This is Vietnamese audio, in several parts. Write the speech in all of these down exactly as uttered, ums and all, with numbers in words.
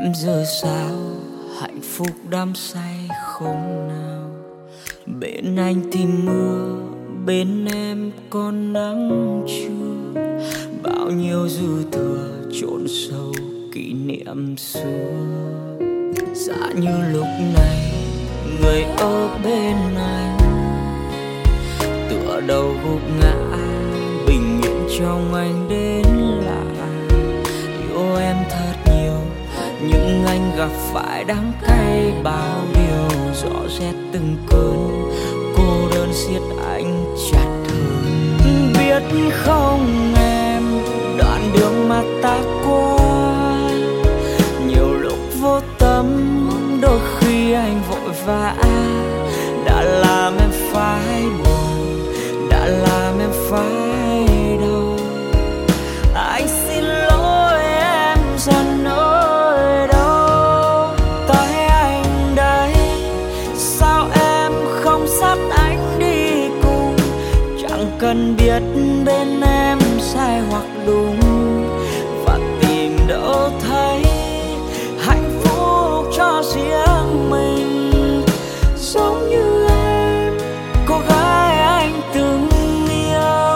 Em giờ sao hạnh phúc đắm say không nào. Bên anh thì mưa, bên em còn nắng trưa. Bao nhiêu dư thừa chôn sâu kỷ niệm xưa. Dạ như lúc này người ở bên anh tựa đầu gục ngã, bình yên trong anh đến lạ. Yêu em thật nhiều nhưng anh gặp phải đắng cay bao điều. Rõ rét từng cơn cô đơn siết anh chặt hơn. Biết không em, đoạn đường mà ta qua nhiều lúc vô tâm, đôi khi anh vội vã đã làm em phải buồn, đã làm em phải đau. Anh xin lỗi em giờ nơi đâu, tại anh đây. Sao em không dắt anh đi cùng, chẳng cần biết bên em sai hoặc đúng, và tìm đâu thấy hạnh phúc cho riêng mình. Giống như em, cô gái anh từng yêu.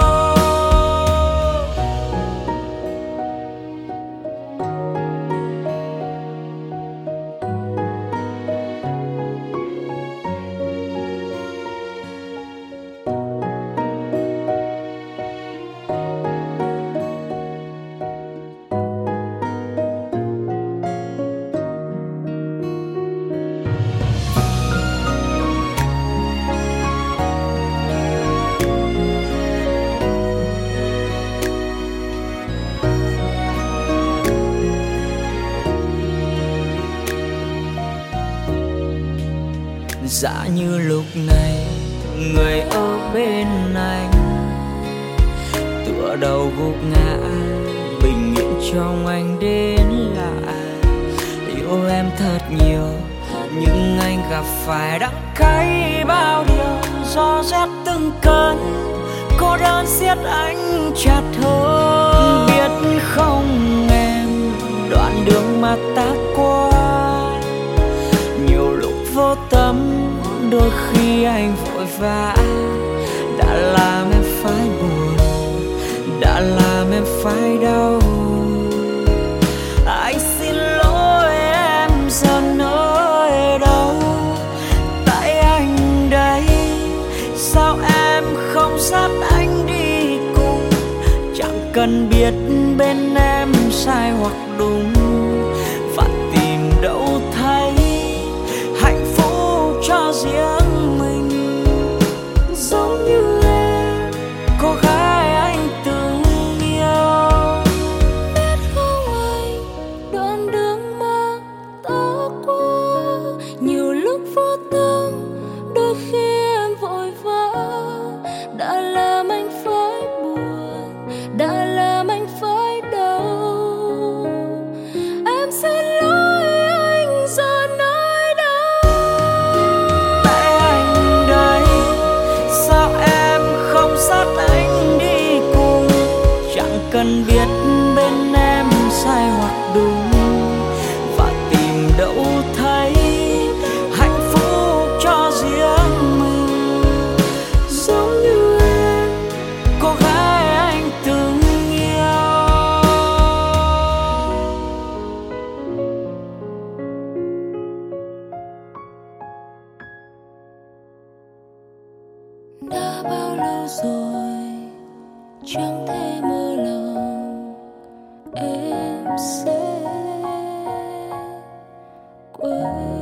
Dạ như lúc này người ở bên anh tựa đầu gục ngã, bình yên trong anh đến lạ. Yêu em thật nhiều nhưng anh gặp phải đắng cay bao điều. Gió rét từng cơn cô đơn siết anh chặt hơn. Biết không em, đoạn đường mà ta qua nhiều lúc vô tâm, đôi khi anh vội vã đã làm em phải buồn, đã làm em phải đau. Anh xin lỗi em giờ nơi đâu, tại anh đây. Sao em không dắt anh đi cùng, chẳng cần biết bên em sai hoặc đúng, và tìm đâu thấy hạnh phúc cho riêng mình. Giống như em, cô gái anh từng yêu. Biết không anh, đoạn đường mà ta qua nhiều lúc vô tâm, đôi khi em vội vã đã làm anh phải buồn, đã làm anh phải đau. Em xin lỗi anh giờ nơi đâu, Tại anh đây. Sao em không dắt anh đi cùng, chẳng cần biết bên em sai hoặc đúng, và tìm đâu thấy hạnh phúc cho riêng mình. Giống như em, cô gái anh từng yêu. đã bao lâu rồi chẳng thể mơ lòng em sẽ quên.